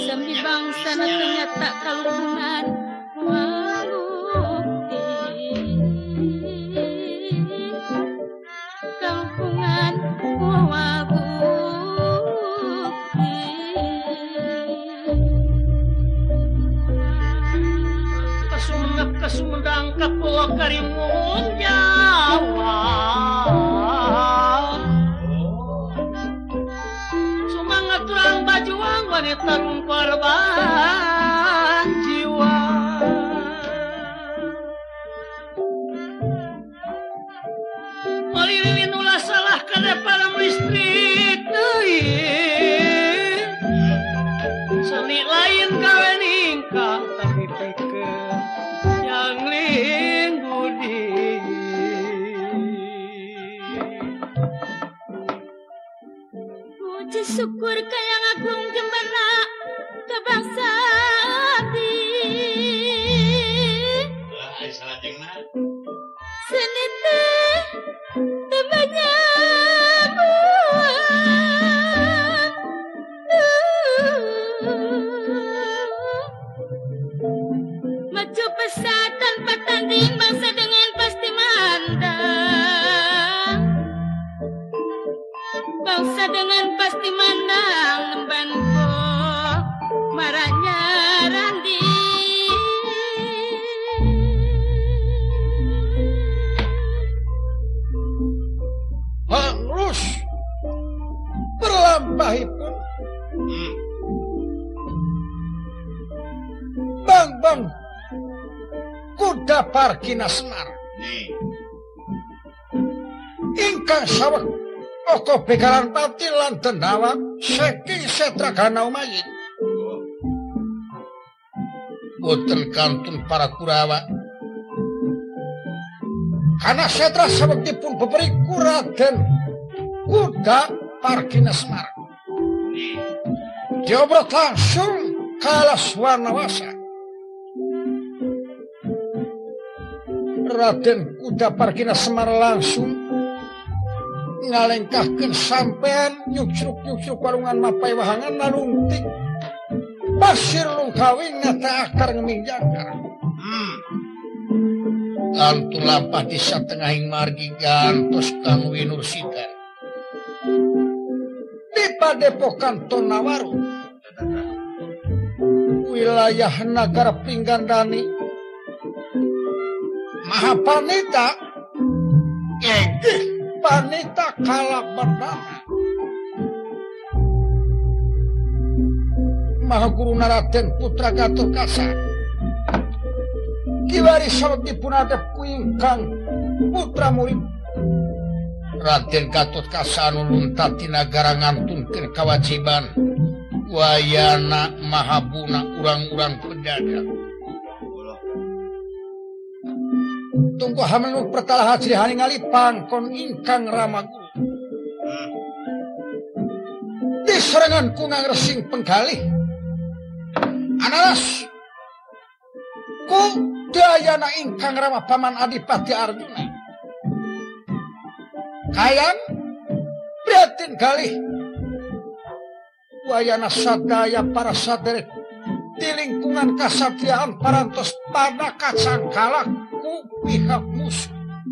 Sami bangsa na ternyata kalungan kampungan Kasundang kapuwa karimun Jawa Sumangat turang bajuang wanita korban jiwa Malilin ulah salah kada para listrik Seni lain kawen ingkang tapi peken yang linggudi Puji syukur kayang agung gembira ke bangsa abdi seni teh banyak maju pesat tanpa tanding bangsa dengan pasti mandang bangsa dengan pasti mandang nembanku marahnya Randi hangus berlampahipun bang kuda Parkina Semar ingkang saweg oko begalan pati lan denawak saking Setragana Umayyid boten kantun para Kurawa kana Setra saweg dipun beberiku Raden kuda Parkina Semar diobrot langsung kalas Warnawasa Raden kuda Parkina Semar langsung ngalengkahkeun sampean nyuksruk warungan mapai wahangan nalungtik pasir lungkawing ngata akar ngeming jangkar antun lampah di satengahing margi gantos kang winursidan di padepokan Tonawaru wilayah Nagara Pinggandani Mahapanita Panita kalah bernama Mahaguru Raden Putra Gatotkaca kiwari saweg dipunadep ku ingkang putra murid Raden Gatotkaca anu luntat ti nagara ngantunkeun kawajiban wayana mahabuna urang-urang pedagang tunggu hamelun pertalah haji haningali pangkon ingkang Ramaguru diserangan kunang resing penggalih analas ku dayana ingkang Rama Paman Adipati Arjuna kayang prihatin galih wayana sadaya para saderek di lingkungan kasatriaan parantos pada kacangkalak ku pihak musuh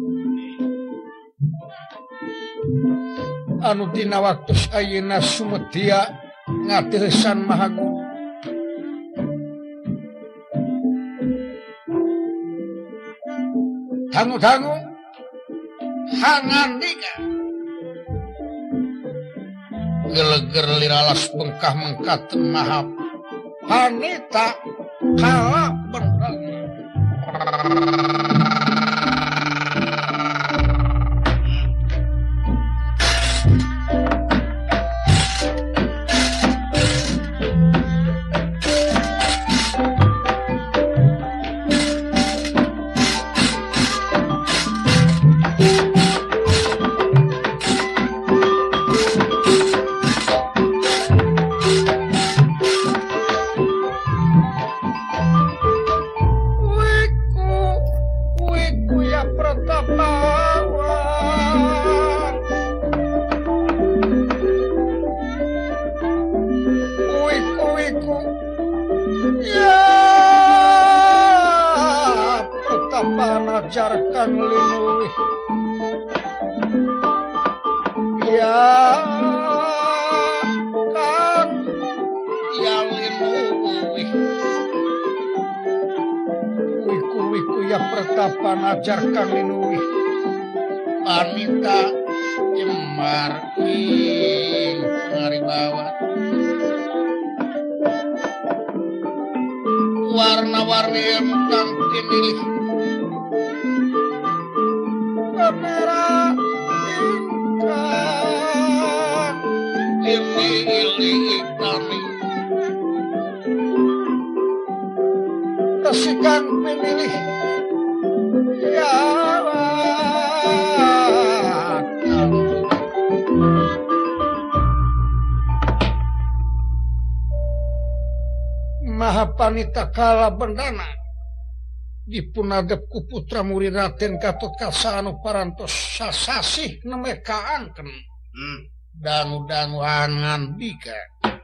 anu dina waktos ayeuna sumedya ngatieusan Mahaguru dangu-dangu hangandika geleger liralas bengkah mengkat mahap Panita kalah bener Wiku pertapaan ajarkan linuwih ya kan ya linuwih wiku ya pertapaan ajarkan linuwih wanita jemar ngaribawa warna-warni kang pinilih kamera ingkang ini kami kesikan pinilih ya Mahapanita kala bendana dipunadep ku putra murid Raden Gatotkaca anu parantos sasasih nemekaanken dangu-danguan ngandika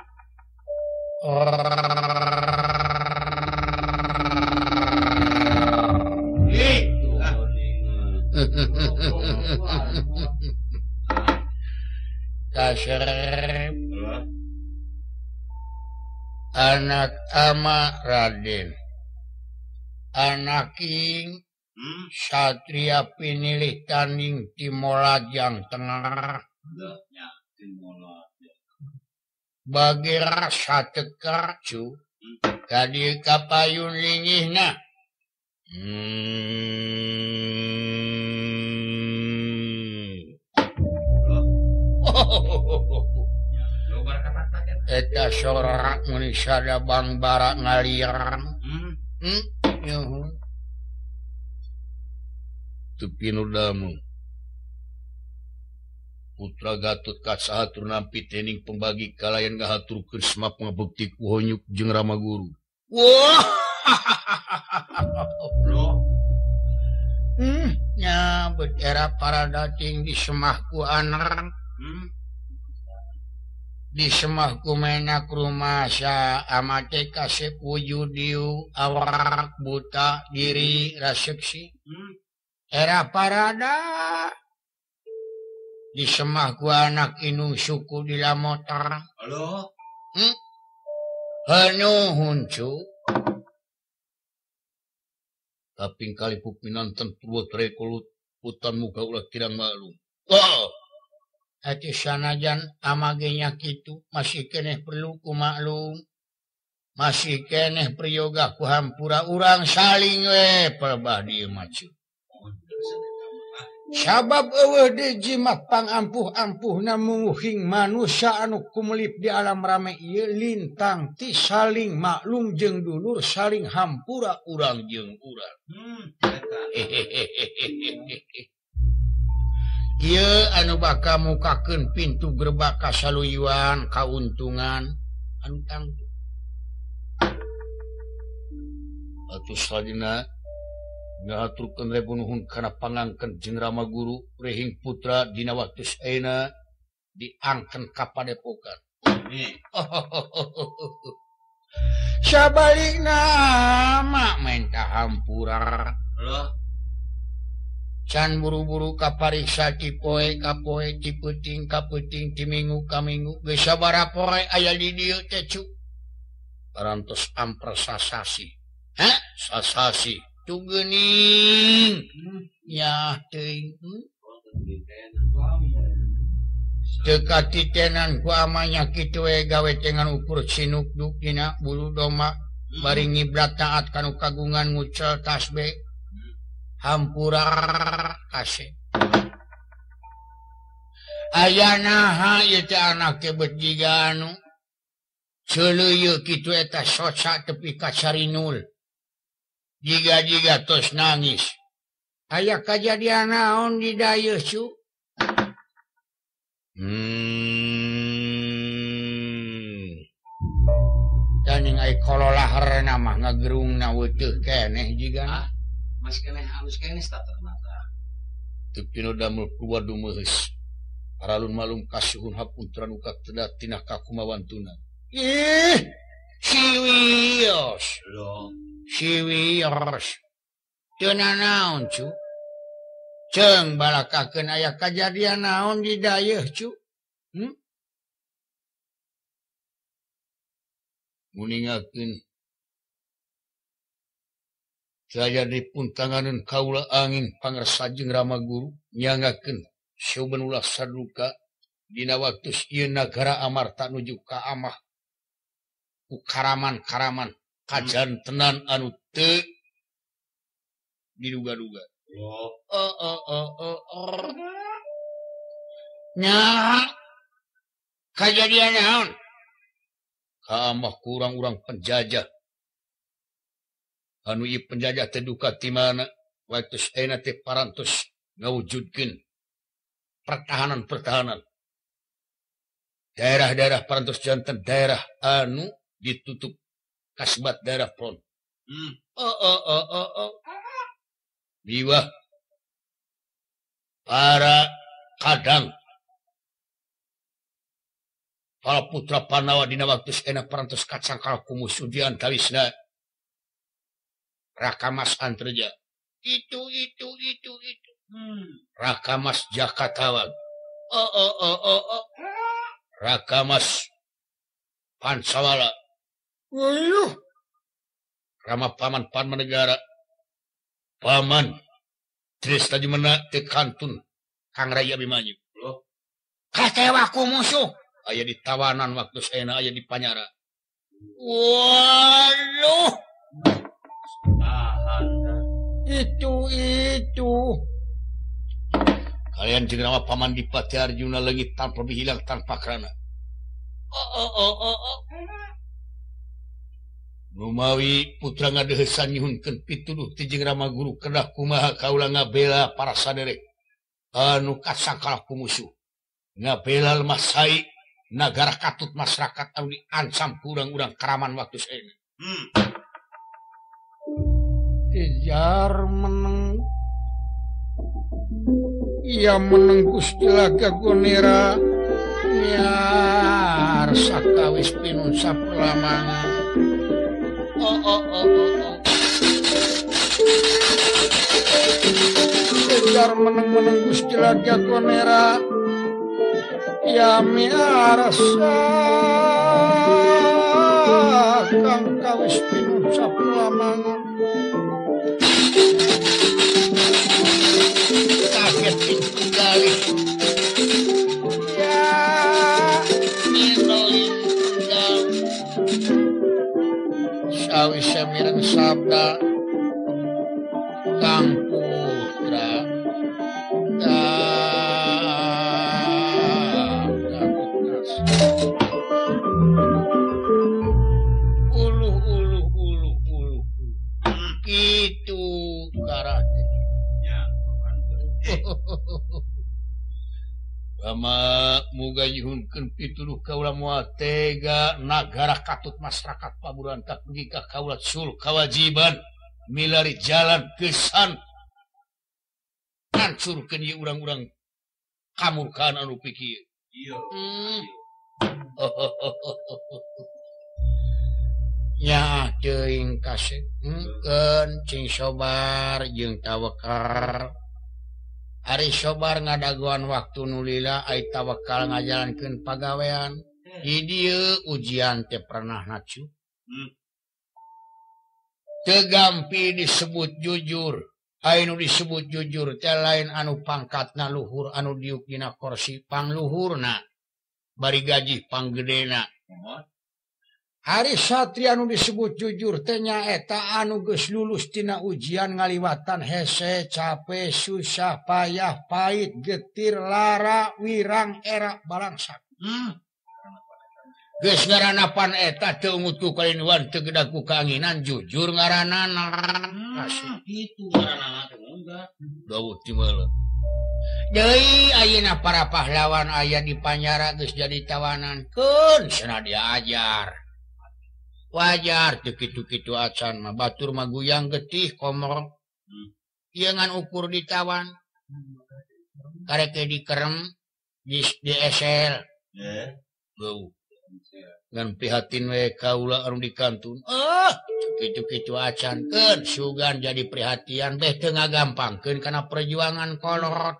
Kasrep anak ama Raden anaking satria pinilih tanding Timolajang Tengah bagi rasa tekarcu kadi kapayun lingihna eta sorak mun sada bang barak ngaliran tepi nu damu putra Gatotkaca hatur nampi tening pembagi kalayan ngahaturkeun semap ngabukti ku honyuk jeung Rama Guru wah nya betera para dating disemahku anak disemahku menak rumah sa amate kasep wujudiu awak buta diri raseksi era parada disemahku anak inung suku di lamotar halo hanu huncu kaping kali pupinanten purwa trekolut putan muka ulah tirang malu wow hati sanajan amagenya kitu masih keneh perlu ku maklum masih keneh priyoga ku hampura urang saling we pelbah dieu macu sabab eueuh deui jimat pangampuh-ampuhna munguhing manusia anu kumelip di alam rame ieu lintang ti saling maklum jeung dulur saling hampura urang jeung urang ieu anu bakal mukakeun pintu gerbak kasaluyuan kauntungan anu tangtu atuh sadina ngahaturkeun rebunuhun kana pangangken jeung Rama Guru rehing putra dina waktu saena diangken ka padepokan sabalikna mak menta hampura can buru-buru kapariksa ti poe ka poe ti peuting ka peuting ti minggu ka minggu geus sabaraha poe aya di dieu teh cu parantos ampres sasasi sasasi tu geuning nya teuing teu katitenan ku amanya kitu we gawe tengan ukur sinukduk dina bulu domba bari ngiblat taat kanu kagungan ngucel tasbih hampura kasih ayana ieu teh anake bet jiga anu ceuleuyeuk kitu eta soca tepi ka sarinul jiga-jiga tos nangis aya kajadian naon di dayeuh cu Daning ai kololaharna mah ngagerungna weuteung keneh jiga Mas keneh halus keneh staterna. Teu damel keluar dumeus. Paralun malum kasuhun hapuntra nu katedah tina kakumawantuna. Siwios. Loh, siwios. cenah naon cu ceng balakakeun aya kajadian naon di dayeuh cu muningakeun saya dipun tanganan kaula angin pangarsa jeung Rama Guru nyangakeun sauben ulah saduka dina waktus ieu nagara amarta nuju ka amah ku karaman-karaman kajantenan anu teu diduga-duga. Nya kajadian naon? Ka amah kurang urang penjajah. Anu ieu penjajah teh duka ti mana waktu ayeuna teh parantos ngawujudkeun pertahanan daerah-daerah parantos janten daerah anu ditutup kasbat daerah front biwah para kadang para putra Panawa dina waktu ayeuna parantos kacangkal ku musuh di antawisna Rakamas Antreja itu Rakamas Jakatawang Rakamas Pansawala Rama Paman Panmanegara Paman Trisna Jumena Tekantun Kang Raya Abimanyu katewa ku musuh aya di tawanan waktu ayeuna aya di Panyara waduh itu kalian jeung nama Paman Dipati Arjuna leungit tanpa hilang tanpa krana Numawi putra ngadeuheusan nyuhunkeun pituduh ti jeung Rama Guru kedah kumaha kaula ngabela para saderek anu kasangkal ku musuh ngabela lemah sai nagara katut masyarakat anu diancam ku urang-urang karaman waktu saeuna Kejar meneng ia meneng Gusti Lagagonera nyar sakawis pinun sapulamangan Kejar meneng Gusti Lagagonera ia miar sakang kawis pinun sapulamangan kaget kali ya minolin tinggal sawise mireng sabda Kang Putra uluh itu karate Rama muga nyuhunkeun pituduh kaula moal tega nagara katut masyarakat paburantak dugi ka kaula sul kawajiban milari jalan kesan hancurkeun ieu urang-urang kamurkaan anu pikir ieu nya teuing kasih cing sobar jeung tawakal Ari sobar ngadaguan waktu nulila ai tawakal ngajalankeun pagawean di dieu ujian teh pernah nacu teu gampi disebut jujur anu disebut jujur teh lain anu pangkatna luhur anu diuk dina kursi pangluhurna bari gaji panggedena Hari satria anu disebut jujur teh nyaeta anu geus lulus tina ujian ngaliwatan hese, capek, susah, payah, pahit, getir, lara, wirang, era, balangsak. Geus ngaranna pan eta teu mutu kalinuan teu gedag ku kaanginan jujur ngaranana. Itu ngaranna teh enggak. Dawuh ti meuleuh. Deui ayeuna para pahlawan aya di Panyara geus jadi tawanankeun cenah diajar. Wajar teu kitu-kitu acan mah batur mah guyang getih komor. Ieu ngan ukur ditawan. Karek dikerem di esel. Beuh. ngan prihatin we kaula anu di kantun. Kitu-kitu acankeun sugan jadi perhatian beh teu ngagampangkeun kana perjuangan kolot.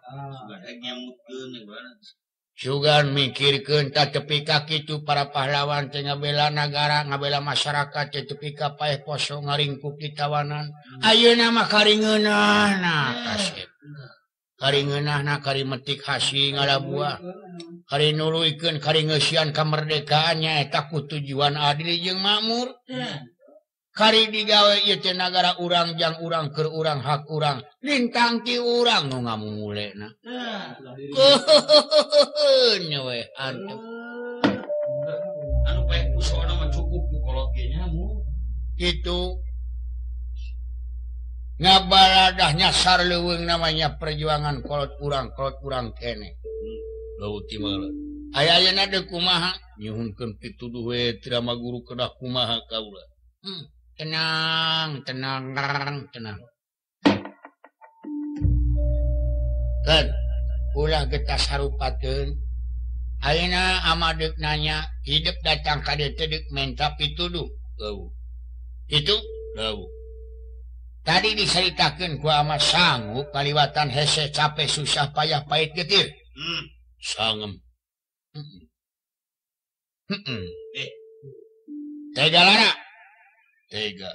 Sugan mikirkeun ta tepi ka kitu para pahlawan teh ngabela nagara, ngabela masyarakat teh tepi ka paeh poso ngaringkuk di tawanan. Ayeuna mah karingeunahna kasep. Karingeunahna kari metik hasi ngalabuah. Kari nuluykeun kari ngeusian kamerdekaannya eta ku tujuan adil jeung makmur. Kari digawe ieu teh nagara urang jang urang keur urang hak urang lintang ti urang nu ngamumulena. Nyewe antep. Anu bae usona mah cukup ku kolot ge nya mu. Kitu ngabaladah nyasar leuweung namanya perjuangan kolot urang kene. Laut ti meureun. Aya-ayana deuk kumaha nyuhunkeun pituduh we tirama guru kedah kumaha kaula. Tenang. Kan, ulah getas harupakeun. Ayeuna amadeuk nanya, hidup datang ka dieu teh deuk menta pituduh. Eueuh. Itu? Eueuh. Tadi diceritakeun ku ama sanggup kaliwatan hese capek susah payah pait getir. Sangem. Tega lara. Tega.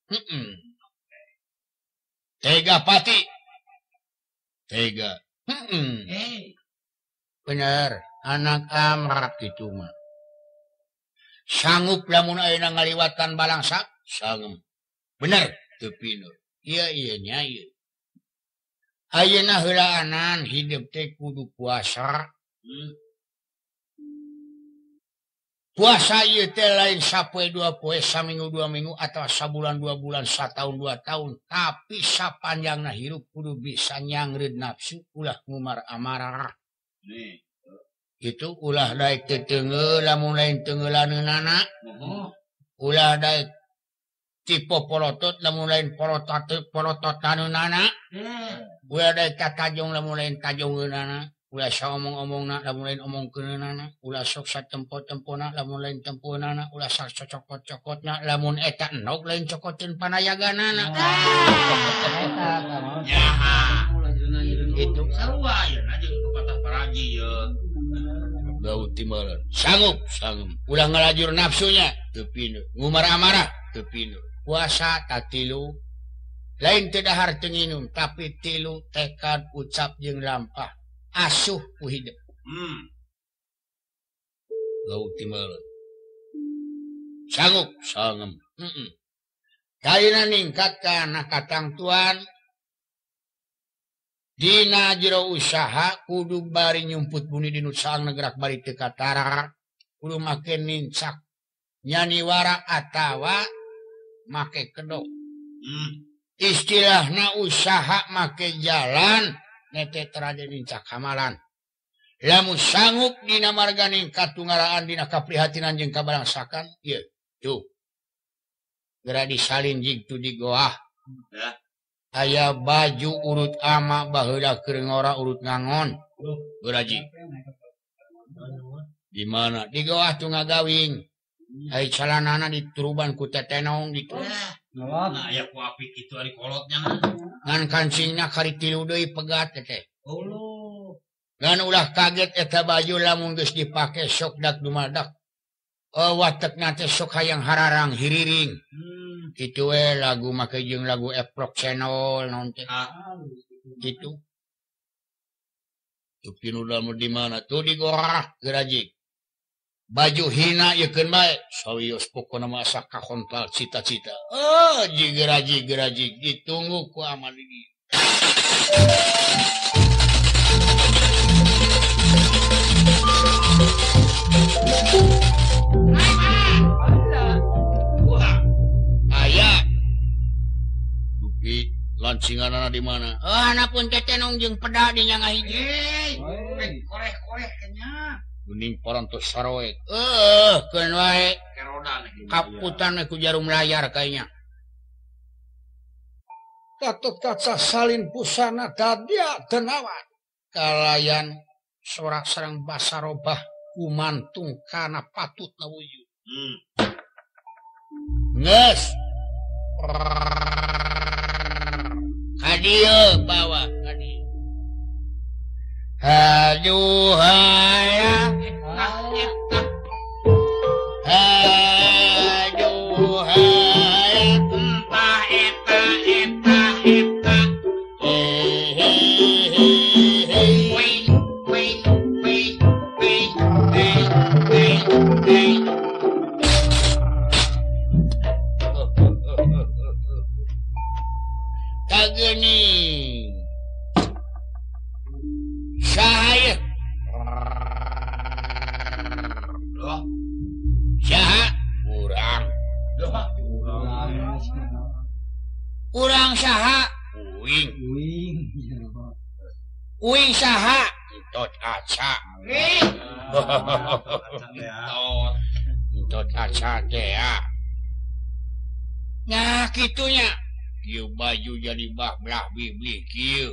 Tega pati. Tega. Bener, anak amrak gitu mah. Sanggup lamun ayeuna ngaliwatan balangsa, sangem. Bener, teu pinu. Iya nya ieu. Ayeuna heulaanan hidup teh kudu puasa. Puasa ieu teh lain sapoe 2 poe, saminggu 2 minggu, atau sabulan 2 bulan, satahun 2 tahun. Tapi sapanjangna hirup kudu bisa nyangreud nafsu, ulah ngumar amarah. Itu ulah daek teteungeu lamun lain teungeulaneunana. Ulah daek tipe polotot lamun lain polototaneunana. Ulah daek tatajong lamun lain tajongeunana. Ulah saomong-omongna lamun lain omongkeunana, ulah sok satempo-tempona lamun lain temponana, ulah sak cocokot-cokotna lamun eta endog lain cokoteun panayaganana. Nyaha. Itu Sarua ayeuna jeung pepatah paraji ye. Daud timeureun. Sanggup. Ulah ngalajur nafsunya, teu pinu. Ngumar amarah, teu pinu. Puasa tatilu. Lain teu dahar teu nginum, tapi tilu tekad ucap jeung lampah. Asuh ku hidup. Laut timeureun. Sangem. Kaina ningkat kana katangtuan dina jero usaha kudu bari nyumput buni dinu saang negerak bari teu katara, kudu make nincak nyaniwara atawa make kedok. Istilahna usaha make jalan nete terade nincak hamalan. Lamun sanggup dina marga ningkat tunggaraan dina kaprihatinan jeung kabalangsakan, ieu tuh. Gera disalin jig tu di goah. Aya baju urut ama baheula keur ngora urut ngangon. Geraji. Di mana? Di goah tu ngagawing. Ai calanana dituruban ku tetenong ditu. Nah, aya ku apik kitu ari kolotnya mah. Ngan kancingna kari tilu deui pegat teh. Allah. Ngan ulah kaget eta baju lamun geus dipake sok dak dumadak. Watekna teh sok hayang hararang hiriring. Kitu we lagu make jeung lagu Eprok Channel naon teh. Kitu. Tupinu dalam di mana tuh di gorah geraji. Baju hina yekeun bae sawios pokona mah asa kakontal cita-cita. Geraji ditunggu ku amal ini. Aya. Dupi lancinganana di mana? Anak pun tetenong jeung peda di nyangah hiji. Koreh-koreh kenya. Gening parantos saroek. Keun wae. Kerodan. Kaputan ku jarum layar kayaknya. Tatot kaca salin pusana dadia tenawat. Kalayan sorak sareng basarobah kumantung kana patut na wujud. Nges. Kadieu bawa kadieu. Aduh hayang. Aduh hayang. Entah eta. Kagening. Saya. Saha? Urang saha? Uing saha? Tot aca. Tot aca teh ya. Nah kitunya. Kieu baju jadi belah bibli kieu.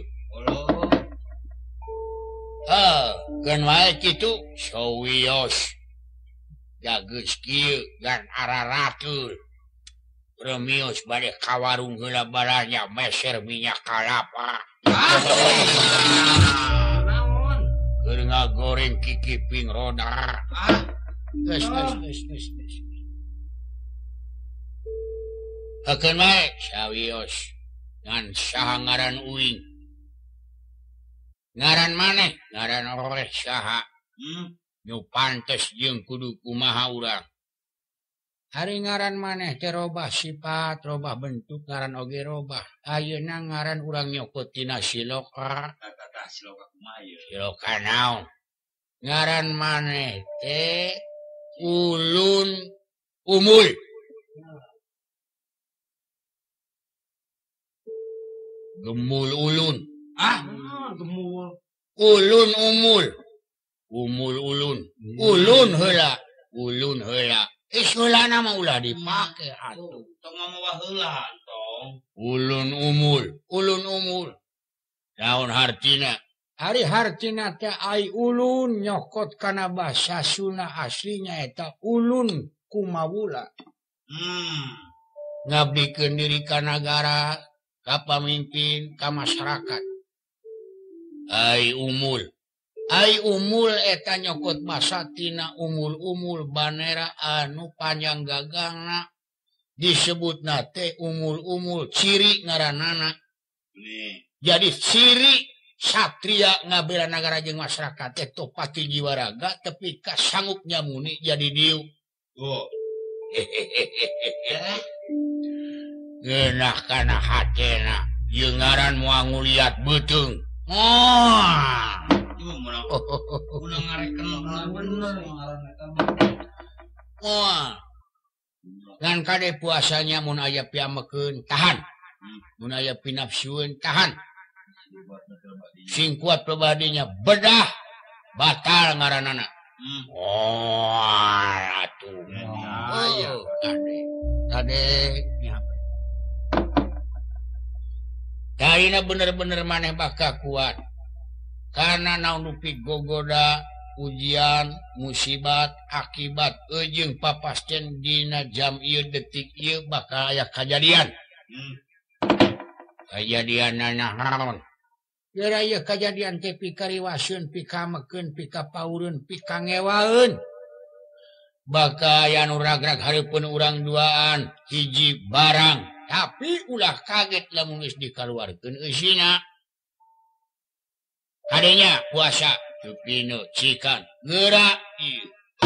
Keun wae kitu sawios. Jageus kieu dan araratul. Remios bade ka warung heula baranya meser minyak kalapa. Naon? Keur ngagoreng kikiping roda. Geus. Hakeun wae sawios ngan saha ngaran uing. Ngaran maneh? Ngaran oleh saha? Nu pantes jeung kudu kumaha urang. Hari ngaran maneh teh robah sifat, robah bentuk, ngaran oge robah. Ayeuna ngaran urang nyokot tina siloka. Tah siloka kumaha ieu? Siloka naon? Ngaran maneh teh ulun umul. Gemul ulun. Gemul. Ulun umul. Umul ulun. Ulun heula. Heula nama ulah dipake atuh. Tong mah heula tong. Ulun umul. Naon hartina? Hari hartina teh ai ulun nyokot kana basa Sunda aslinya eta ulun kumawula. Ngabdikeun diri ka nagara, ka pamimpin, ka masyarakat. Ai umul eta nyokot basa tina umul banera anu panjang gagangna disebutna teh umul ciri ngaranana. Jadi ciri satria ngabela nagara jeung masyarakat teh topati jiwa raga tepi ka sanggup nyamuni jadi dieu. Geunah kana hatena ieu ngaran moal nguliat beuteung. Udah ngareken bener ngaran eta. Ngan kade puasanya mun aya piamekeun tahan. Mun aya pinapsueun tahan. Sing kuat pribadinya bedah batal ngaranana. Atuh. Kade. Karina bener-bener maneh bakal kuat. Karena naon nupi gogoda, ujian, musibat, akibat, jeung papasten dina jam ieu detik ieu bakal aya kajadian. Kajadian naon? Geura ieu kajadian teh pikariwaseun, pikamekeun, pikapaureun, pikangewaeun. Bakal aya nu ragrag hareupeun urang duaan hiji barang. Tapi ulah kaget lamun geus dikaluarkeun eusina. Kadenya puasa tupino cikan geura ieu.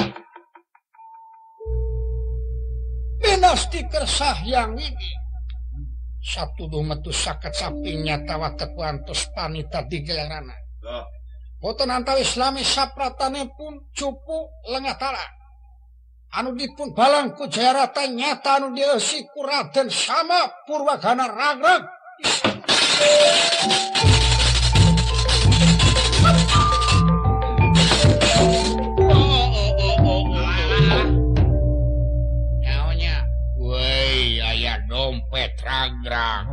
Dinasti kersah yang ini satuduh metu saket sampingnya tawa tekuantos panita digelarana. Boten antawis Islami sapratane pun cupu lengatala. Anu dipun balang ku Jayarata nyata anu dieusi ku Raden Sama Purwagana ragrag. Nyaonya, woi aya dompet ragrag.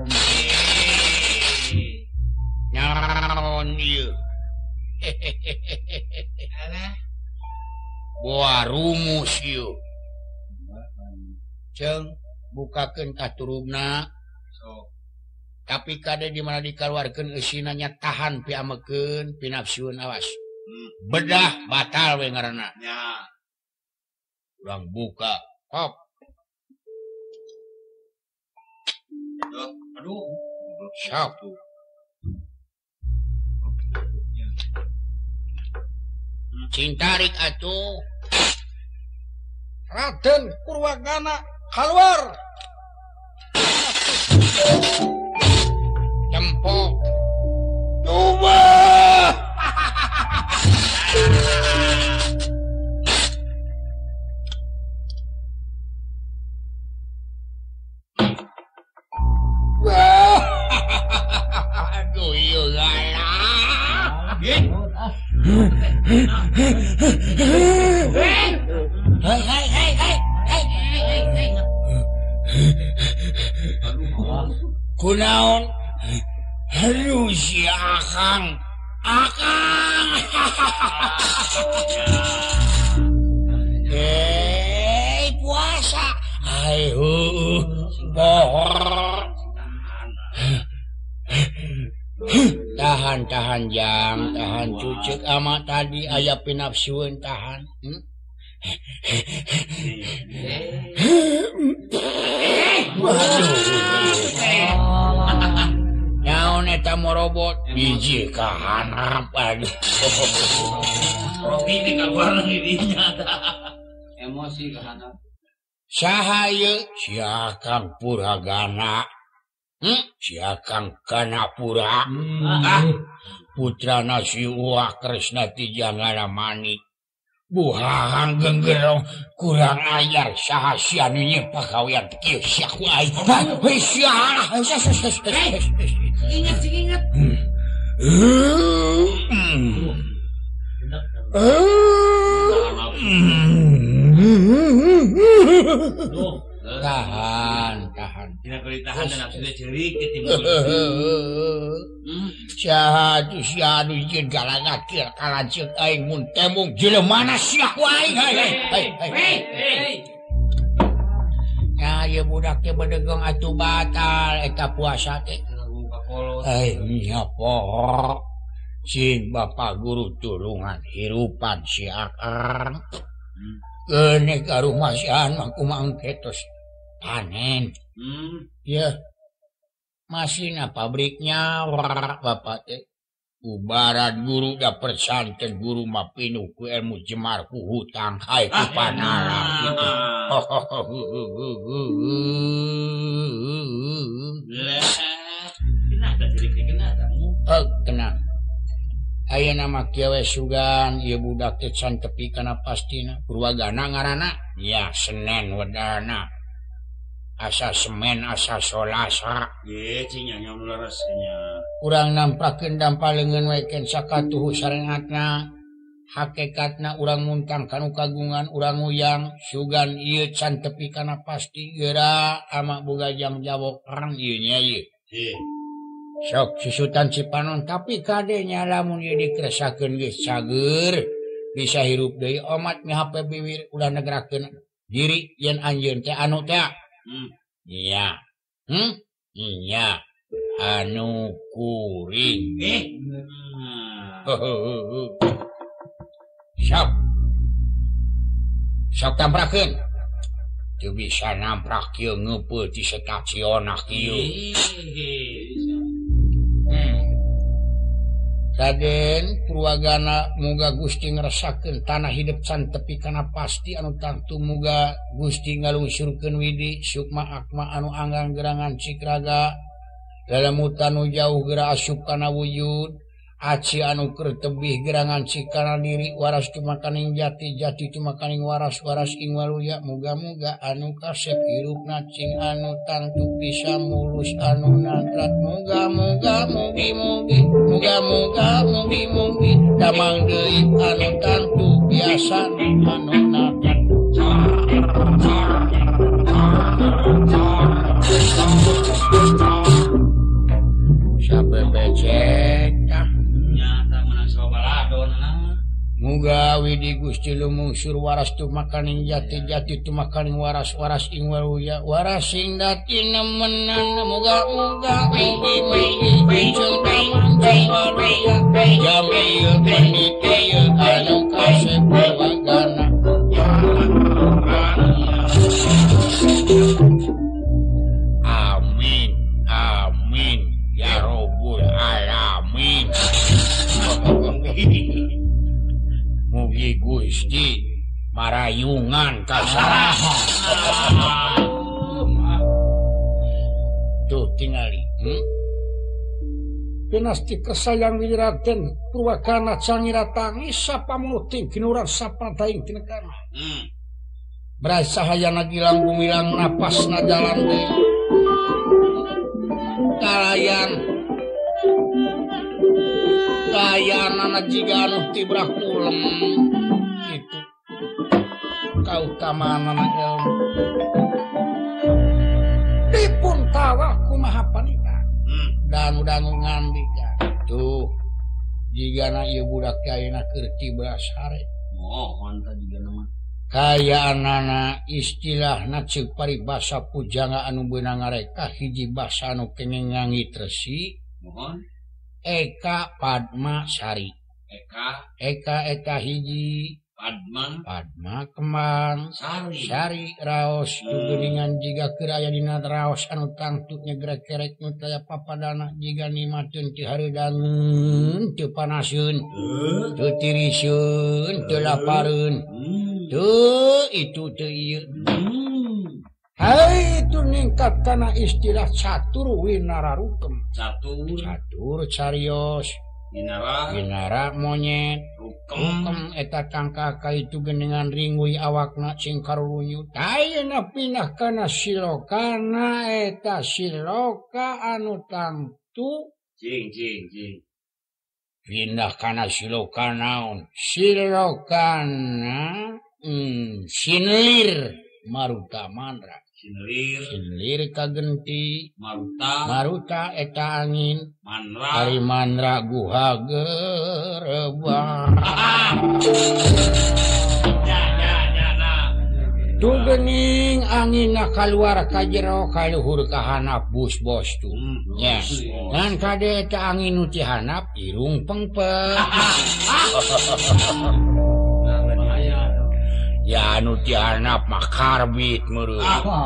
Nyaon ieu? Boa rumus ieu. ceng bukakeun katurubna tapi kade di mana dikeluarkeun eusinanya tahan piamekeun pinapsiun awas bedah batal we ngaranna nya urang buka hop aduh sok cintarik atuh Raden Purwagana keluar. Tempo Coba. aduh ieu galak Hei kunaon aduh si akang puasa ayo bohor tahan jang tahan cucuk ama tadi aya pinapsiun tahan nyaon eta morobot biji kahanap aduh Robi di kabar dirinya emosi kahanap saha si Akang Purwagana si Akang Kanapura putrana si Uwah Kresna Tijangana Mani buhahang genggerong kurang ayar saha si anu nyepah kawian kieu sak wae hei salah ingat tahan tidak boleh tahan dan sudah cerik ketimbang Syahadu syahadu jeung galangakeun kalanceng aing mun temung jeleumana sia wae hei ya ieu budak teh bedegong atuh batal eta puasa teh nya poho cing bapak guru tulungan hirupan si Akang keuneh ka rumah si An kumaha engketos panen ya masihna pabriknya bapak teh ubaran guru da persantren guru mah pinuh ku ilmu jemar ku hutang hai ku panarak gitu kenapa aya nama kieu sugan ieu budak teh can tepi kana pastina Purwagana ngaranna ya Senen wedana asa semen asa solasa ye cinya nya rasanya urang nampakeun dampaleungeun wae ken sakatuh sarengatna hakikatna urang muntang kanu kagungan urang uyang sugan ieu can tepi kana pasti geura ama boga jam jawab orang ieu nya ieu sok susutan Cipanon tapi kadenya lamun ieu dikresakeun geus cager bisa hirup deui omat mi HP biwir ulah negerakeun diri yen anjeun teh anu teh iya iya anu kuring sok tamprakeun teu bisa namprak kieu ngeupeul di stasiun kieu Raden Purwagana muga Gusti ngerasakeun tanah hidup can tepi kana pasti anu tangtu muga Gusti ngalungsurkeun widi sukma akma anu anggang gerangan cikraga dalam utanu jauh geura asup kana wujud aci anu keur tebih gerangan cikana diri waras tumakaning jati jati tumakaning waras waras ing waluya muga-muga anu kasep hirupna cing anu tangtu bisa mulus anu nagrat muga-muga mugi-mugi muga-muga mugi-mugi damang deui anu tangtu biasa anu nagrat sabebecek Muga widi Gusti lumungsur waras tu makaning jati-jati tu makaning waras-waras ing waruya waras sing dati nemenan muga widi benceng tamang waruya jamil penikeul anu kasep wagana amin amin ya robbul alamin. Mugi Gusti marayungan kasaraha. Tuh tingali. Pinasti kesayang Raden Purwakana Cangiratang sapamuting kinuran sapataing tinekana. Berasa hayana gilang gumilang napasna jalan teh. Kayana jiga anu tibrah kulem gitu kautamaan ilmu dipun tawa kumaha panita dangu-dangu ngambika tuh jigana ieu budak kayana keur tibrah sare mohon tadi nama kayaanana istilahna ceuk paribasa pujangga anu beunang ngareka hiji basa anu kenging ngangit resi mohon Eka Padma Sari. Eka hiji Padma kembang Sari raos tugeningan jiga keur aya dina raos anu tangtu nyegrek-kerek nu taya papadana jiga nimateun ti hareudangeun teu panaseun teu tiriseun teu lapareun teu itu teu ieu hai itu ningkat kana istilah catur winararukem catur carios winara monyet rukem eta tangkaka itu geningan ringui awakna sing karulunyut ayeuna pindah kana silokana eta siloka anu tangtu jing pindah kana siloka naon silokana sinlir maruta manra Sinlir kagenti Maruta eta angin Ari manra guha gerebah Tugening angina kaluar ka jero kaluhur ka hanap bus bos tu nya ngan kade eta angin nu ti hanap irung pengpeng ya anu ti hanap mah karbit meureun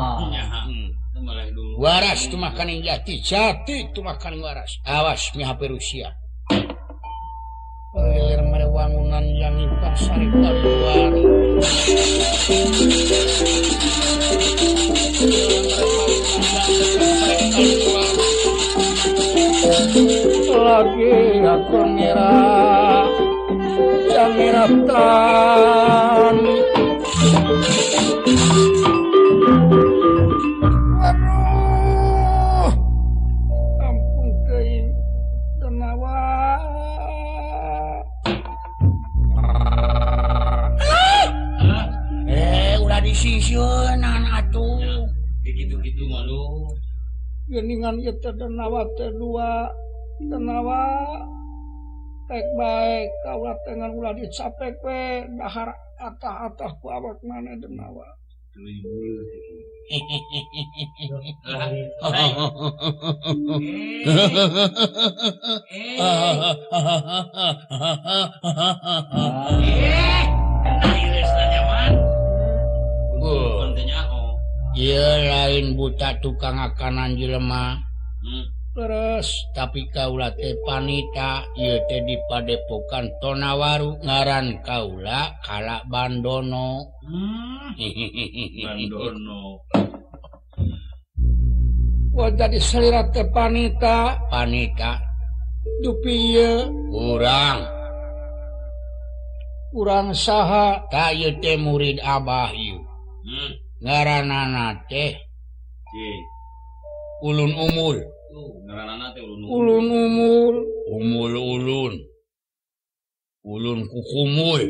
waras tu makaning jati tu makaning waras awas mi hape Rusia lir mere wangunan yang ipak sarita luar lagi aku ngira Cangiratang aduh ampun keing tenawa udah disisieunan atuh gitu-gitu malu geningan ieu teh tenawa teh dua tenawa tek baik kaulah dengan ulah dicapek we dahar atah-atah ku awak mana denawa ieu lain buta tukang akanan jelema terus tapi kaula teh panita ieu teh di Padepokan Tonawaru ngaran kaula Kala Bandono Bandono wa jadi salira teh panita dupi ieu urang saha ta ieu teh murid Abah ieu ngaranana teh Ulun Umul ulun kukumul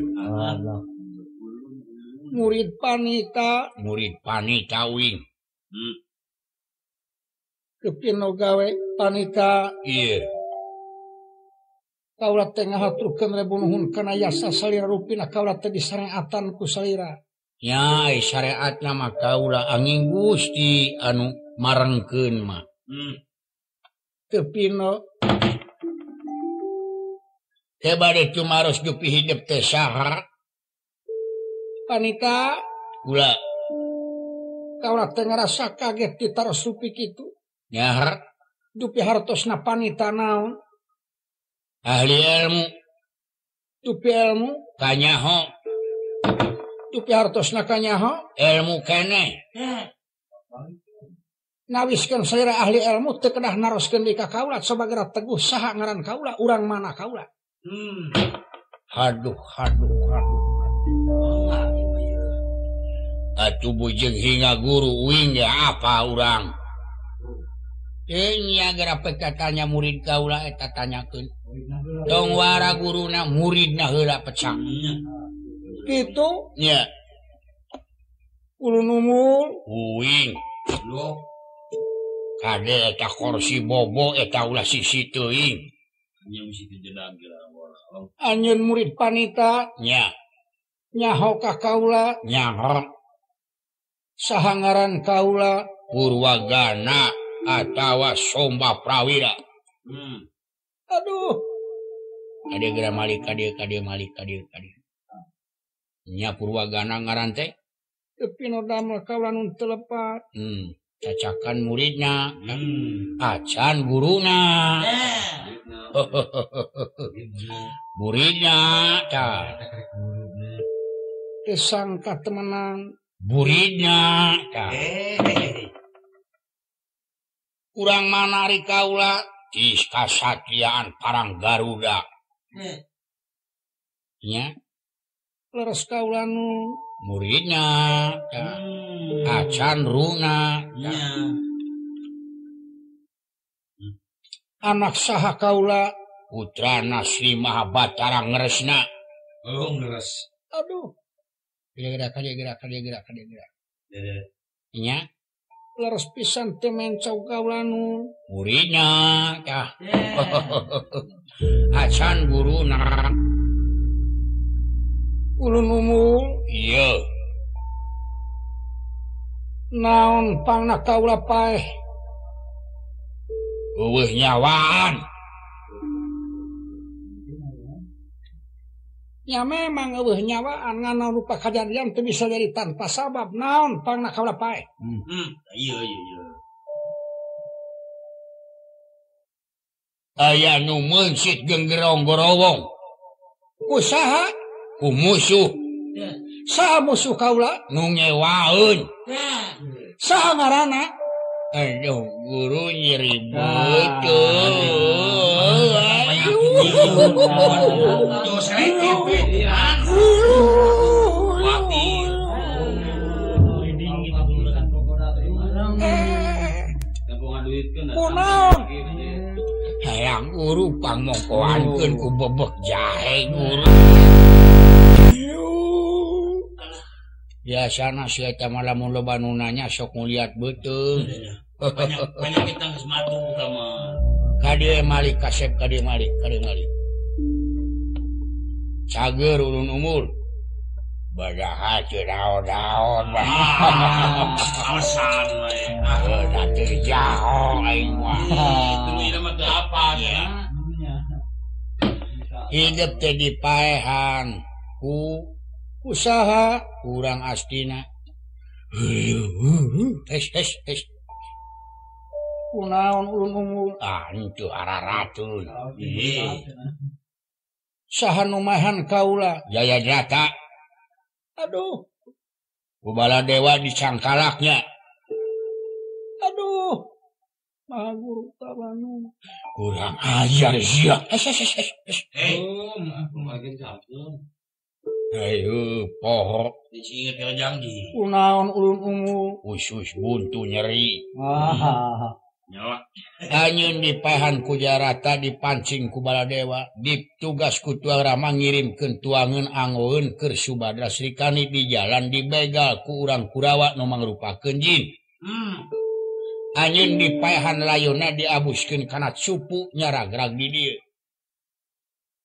murid panita wing kepino gawe panita iya Kaulah tengah haturkeun rebunuhun kana yasa salira rupina kaulah teh disareatan ku salira. Nya syariatna mah kaulah angin Gusti anu marengkeun mah. Teu pino. Teu bade cumaros jupi hidup teh saha. Panita, Ulah kaulah teh ngarasa kaget ditaros rupi kitu. nyahar Dupi hartosna panita naon? ahli ilmu Dupi ilmu, kanyaho dupi hartosna kanyaho, ilmu kene. nawiskeun salira ahli ilmu teu kedah naroskeun di ka kaula sabagera teguh saha ngaran kaula, urang mana kaula. Haduh. Atuh bujeng hinga guru uing ya apa urang. Nya gara katanya murid kaula eta tanyakeun. Dong wara guruna muridna heula pecah. Kitu Nya ulun umul uing. Kade eta kursi bobo eta ulah sisi teuing. anjeun murid panita Nya nyaho ka kaula, nyaho saha ngaran kaula? Purwagana atawa Somba Prawira. Aduh, Kade geura malik kade malik. Nya Purwagana ngaran teh. teu pino damel kaula nun teu lepat. Cacakan muridna, acan guruna. Muridna tah. Teu sangka temenan. Muridna tah. Kurang manari kaula tis kasatriaan Parang Garuda. Nya Leres kaula nu muridna tah. Acan runa tah. anak saha kaula? Putrana Sri Mahabatara Ngresna. Aduh, Kade. Nya leres pisan teu mencau kaula nu. muridnya tah. Acan guruna. Ulun umul Iya. naon pangna kaula paeh? Eueuh nyawaan. Ya memang eueuh nyawaan ngana rupa kajadian teu bisa jadi tanpa sabab. Naon pangna kaula paeh? Iya. Aya nu meunsit genggerong-gorowong Usaha ku musuh saha musuh kaula? nu ngewaeun. Saha ngaranna? Aduh, guru nyeri beuteung. Tuh selektif Kunaon? Hayang guru pangmongkoankeun ku bebek jahe guru. Biasana si eta mah lamun loba nu nanya sok nguliat beuteung. banyak kita geus matu sama Kade malik kasep kade malik. Cager ulun umur. Badaha teu daon-daon. alasan we. Da teu jaho aing mah. Itu ini mah teu apa ya. Hidup teh dipaehan ku Usaha urang astina. Hes. kunaon ulun umul? Itu araratun. Saha nu maehan kaula? Jayadrata. Aduh, Ku Baladewa di cangkalaknya. aduh. Maha guru kaula nu. Kurang ajar sia. Ayo poho Disinget ka janji. Kunaon ulun umul? usus buntu nyeri. Nyawa. Anyun dipaehan ku Jarata dipancing ku Baladewa. Ditugas ku Tuang Rama ngirimkeun tuangeun anggoeun keur Subadra Srikani di jalan dibegal ku urang Kurawa nu mangrupakeun jin. Anyun dipaehan layonna diabuskeun kana cupu nyaragrag di dieu.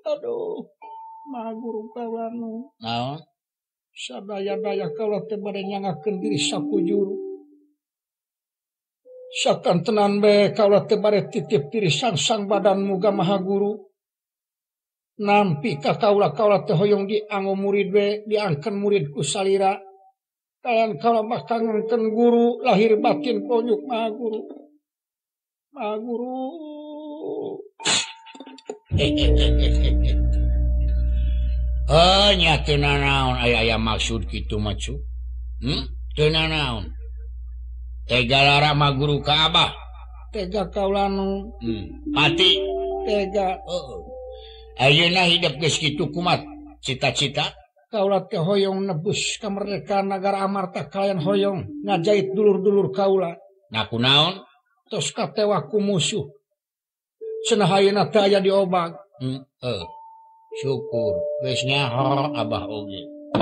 Aduh, Maha Guru kaula nu Naon? sadaya-daya kaula teh bade nyangakeun diri sakujuru. Sakantenan bae kaula teh bade titip diri sang badan muga Maha Guru. Nampi ka kaula teh hoyong dianggo murid we, diangkeun murid ku salira. Kayan kaula bakal ngangkeun guru lahir batin konyuk Maha Guru. Maha Guru. Oh, nya teu nanaon aya maksud kitu mah cu. Teu nanaon. Tega lara mah guru ka Abah. Tega kaula nu Pati. tega. Ayeuna hidup geus kitu kumat cita-cita. Kaula teh hoyong nebus kamerdekaan negara Amarta kalian hoyong ngajait dulur-dulur kaula. Nah kunaon? Tos katewa ku musuh. Cenah ayeuna teh aya di obag. Syukur geus nyaho Abah oge.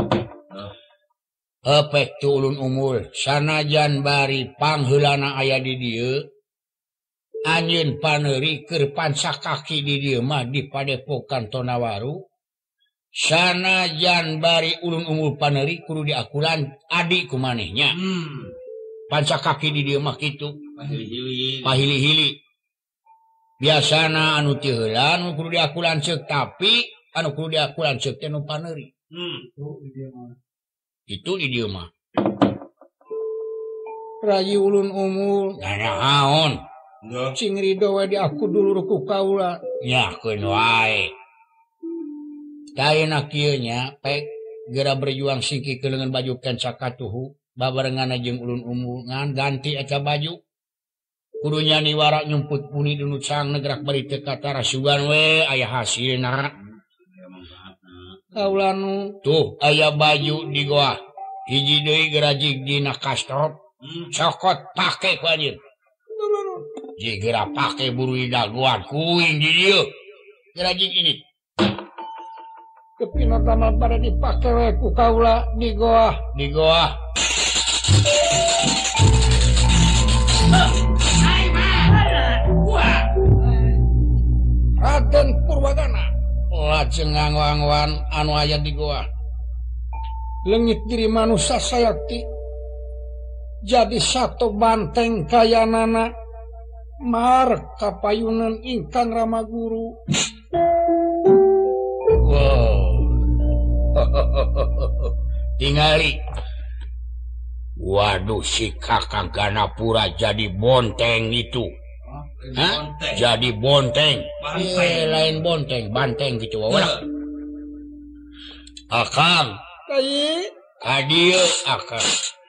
Epek tu ulun umul sanajan bari pangheulana aya di dieu. Anjeun paneuri keur panca kaki di dieu mah di Padepokan Tonawaru. Sanajan bari ulun umul paneuri kudu diakulan adi ku manehnya. Panca kaki di dieu mah kitu. Pahili-hili. Biasana anu teu heula anu kudu diakulan ceuk tapi anu kudu diakulan ceuk teh nu paneuri. Itu di dieu mah. Rayi ulun umul Naon? cing ridho we di aku dulur ku kaula. Nyakeun wae. Kayeuna kieu nya pek geura berjuang singki kelengan baju kenca katuhu babarengan jeung ulun umul ngan ganti eta baju. Kudu nyani wara nyumput puni dunu cang negrak bari teu katarasugan we aya hasilna. Kaula nu Tuh aya baju di goa. Hiji deui gerajig dina kastot. Cokot pake ku anjeun. Jigera pake buru di dagoan kuing di dieu. Gerajig ini. kepina tamal pada dipake we ku kaula di goa. Di goa. Raden Purwagana Lajeng ngangwan anu aya di goa. leungit diri manusia sayakti jadi satu banteng kayanana mar kapayunan ingkang Rama Guru. Wow. Tingali. Waduh si Kakang Ganapura jadi bonteng itu. Hah? Jadi bonteng. Lain bonteng, banteng gitu wae. Akang, Kai kadieu akang.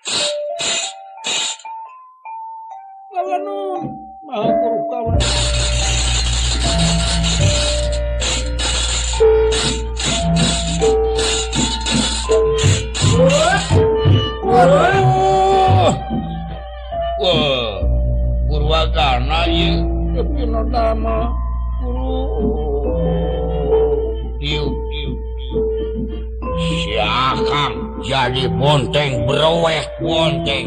kaula nu Maha Guru kaula. Wah, Purwagana ieu. Kepina dama Guru. Diuk. Si Akang jadi bonteng beroweh bonteng.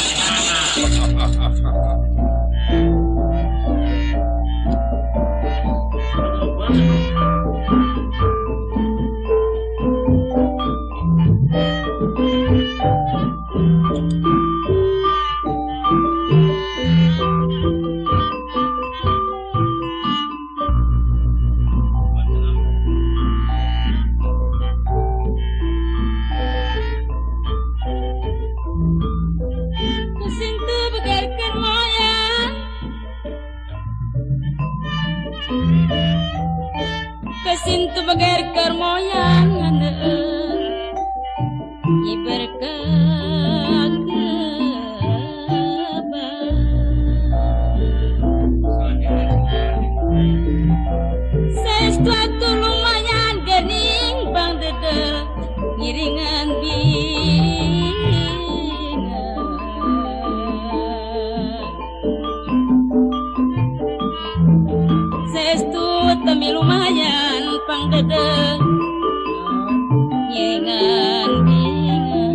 Kusintu begarkan moyang, kusintu begarkan moyang iberkak sesuatu lumayan gening bang dedel ngiringan sestu temi lumayan pang dedeng nyengan bingan.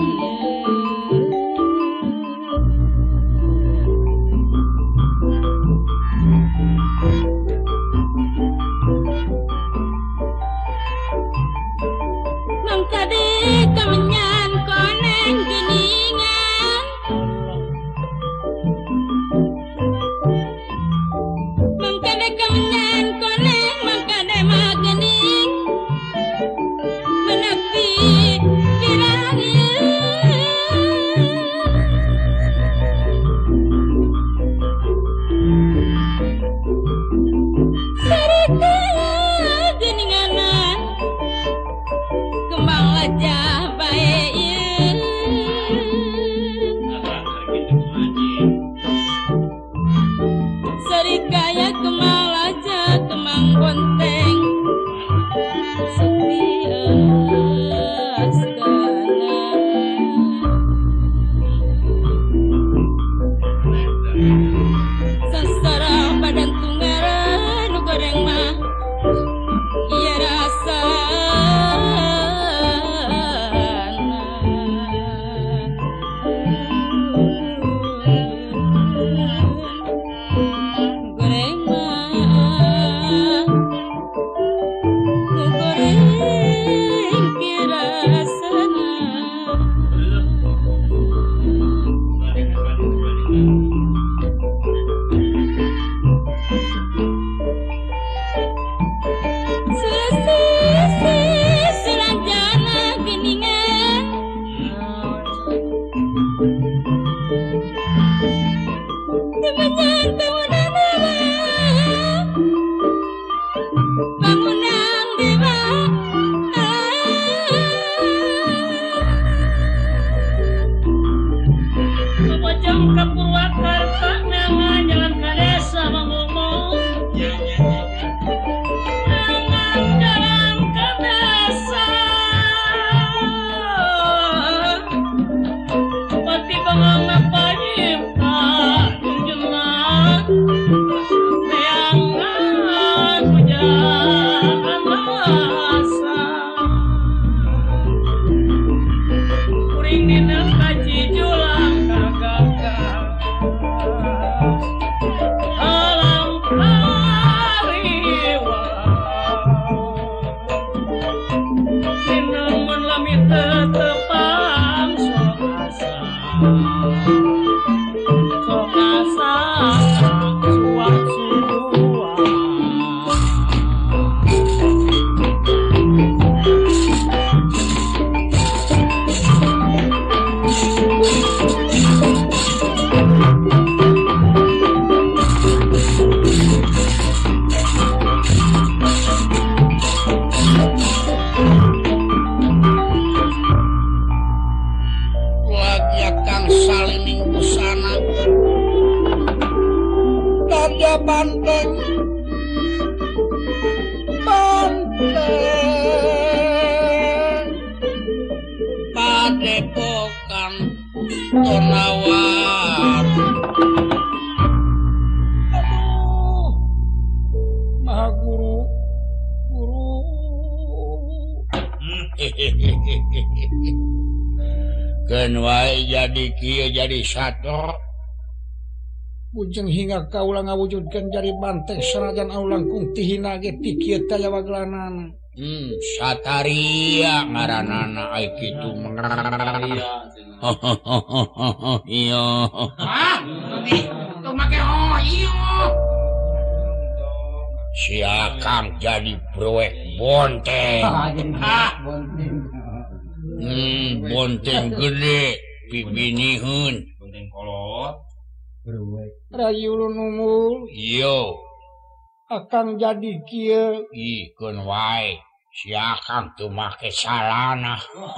bonteng setia segala sasara badan tunggara nu goreng mah iya rasa goreng mah nu goreng kira sana selanjana geningan temenyan bangunan bangunan dewa Pocong ke Purwakarta nama jalan ke desa ngomong dengan jalan ke desa pati bangang apa nyipta junjungan neangan pujangan rasa kuring dina kaji julang kagak alam kariwa dinamun lami tetepang sokasa suat-suat lagi kang salining busana tanda banteng padepokan tonawar Aduh, Maha Guru, Guru. Keun wae jadi kieu jadi sato Bujeng hingga kaula ngawujudkeun jari banteng sanajan aulangkung tihina ge ti kieu teh waglanana. Sataria ngaranana ai kitu iya tuh make iya si Akang jadi proyek bonteng bonteng gede pibinihun Bonteng kolot. Rayu ulun umul iyo Akang jadi kieu. keun wae si Akang tuh make salana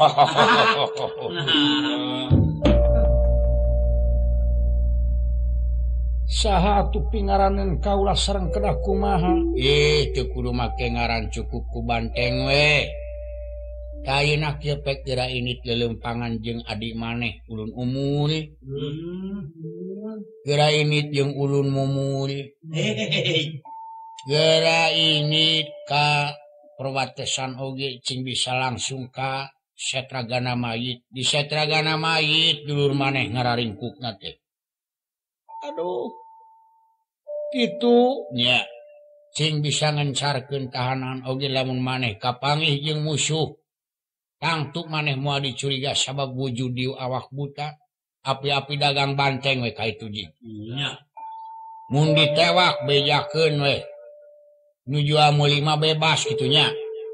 Saha atuh pingaraneun kaula sareng kedah kumaha. teu kudu make ngaran cukup ku banteng we kayeuna kieu pek geura init lelempangan jeung adik maneh ulun umul geura init jeung ulun mumul geura init ka perwatesan oge cing bisa langsung ka setragana mayit di setragana mayit dulur maneh ngararingkukna teh Aduh, kitu nya cing bisa ngencarkeun kahanan oge lamun maneh kapangih jeung musuh tangtuk maneh moal dicuriga sabab wujud diu awak buta api-api dagang banteng we ka itu jing mun ditewak bejakeun we nuju amu 5 bebas kitunya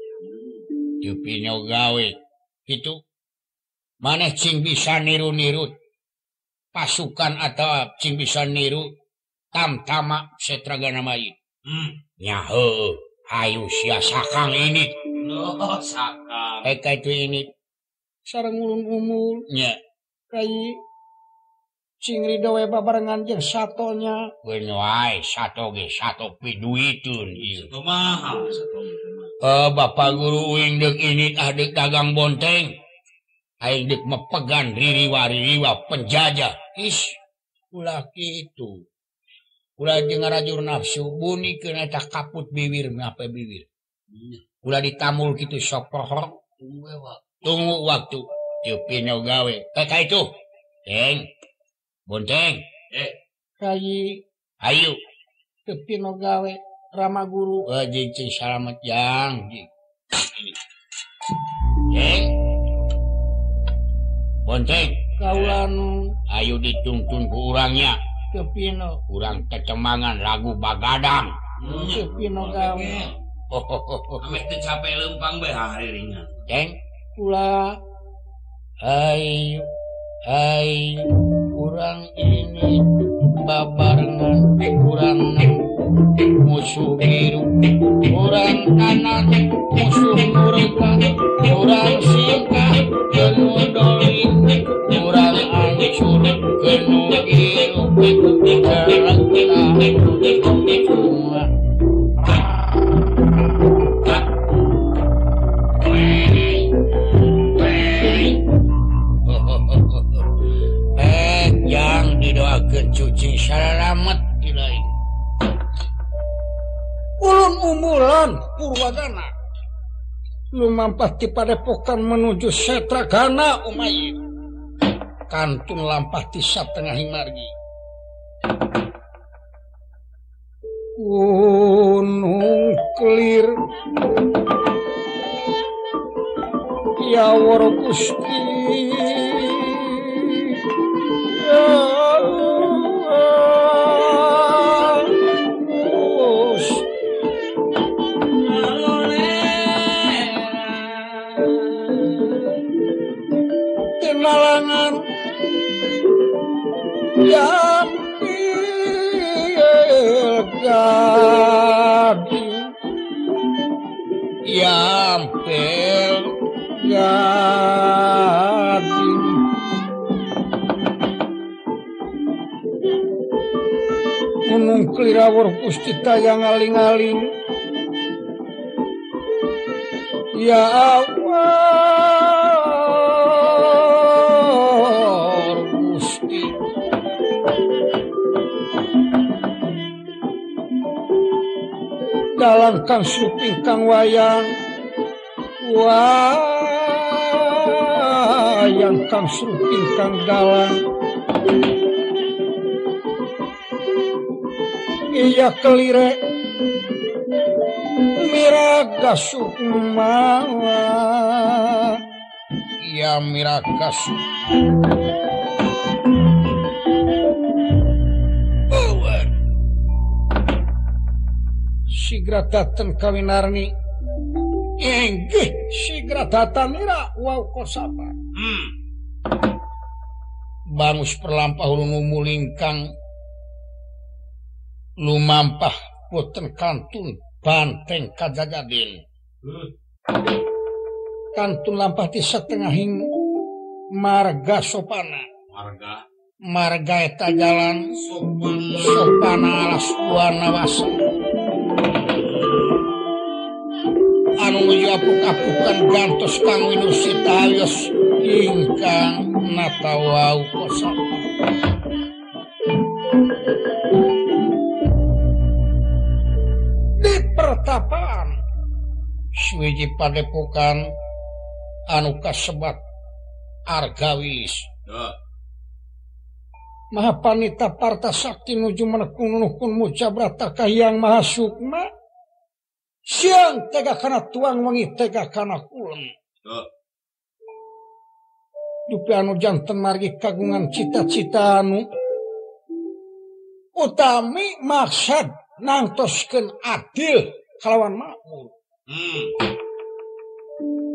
teu gawe kitu maneh cing bisa niru-niru pasukan atau cing bisa niru tamtama setragana mayit nya heueuh hayu sia Sakang ini Sakang. eka itu ini sareng ulun umul nya Rai Cingri dawe babarengan jeung satonya. Benuai satu ge satu piduitun ieu. Satu mahal satu. Bapak guru uing deuk ini adek dagang bonteng. Aing deuk mepegan ririwa penjajah. Is ulah kitu. Ulah jeung ngarajur nafsu bunikeun eta kaput bibir mah apa bibir. Ulah ditamul kitu sok pohong. Tunggu waktu. Teu pino gawe. Ka itu. Teng. Bonteng. Kayi Ayo. teu pino gawe Rama Guru. Jeung cing salamet jang. Teng. Bonteng. Kaula nu Ayo dituntun ku urangnya. teu pino. Urang kecemangan lagu Bagadang. Teu pino gawe. Ame teu capek lempang bae hari ringan. Teng. Ulah Hai kurang ini babarengan kurang musuh biru kurang kanan musuh murka kurang singkat penuh dolim kurang hancur penuh hidup semua yang didoakeun cucing salamet dilai. ulun umulan Purwagana lumampah ti padepokan menuju Setragana umayi. Kantun lampah ti satengahing margi. Gunung Kelir ya Woro Gusti Tinalangan Yampil Gading Gunung Klirawur Pustita yang aling-aling ya Allah Gusti dalam kang suping kang wayang kang suping kang dalang iya kelire miraga sukmawa iya miraga sukmawa sigra daten kawinarni inggih sigra datanira wow kosapa bangus perlampah ulun umulingkang lumampah boten kantun banteng kajagadin kantun lampah ti setengahing marga sopana marga eta jalan sopana alas buana wasa anu nuju apuk-apukan gantos kang winusita alias ingkang natawau kosapa pertapaan suwiji padepokan anu kasebat argawis Mahapanita Parta Sakti nuju menekung nuhun mujabrata kahiyang mahasukma siang tega kana tuang wengi tega kana kulem dupi anu janten margi kagungan cita-cita anu utami maksud nangtoskeun adil kalawan makmur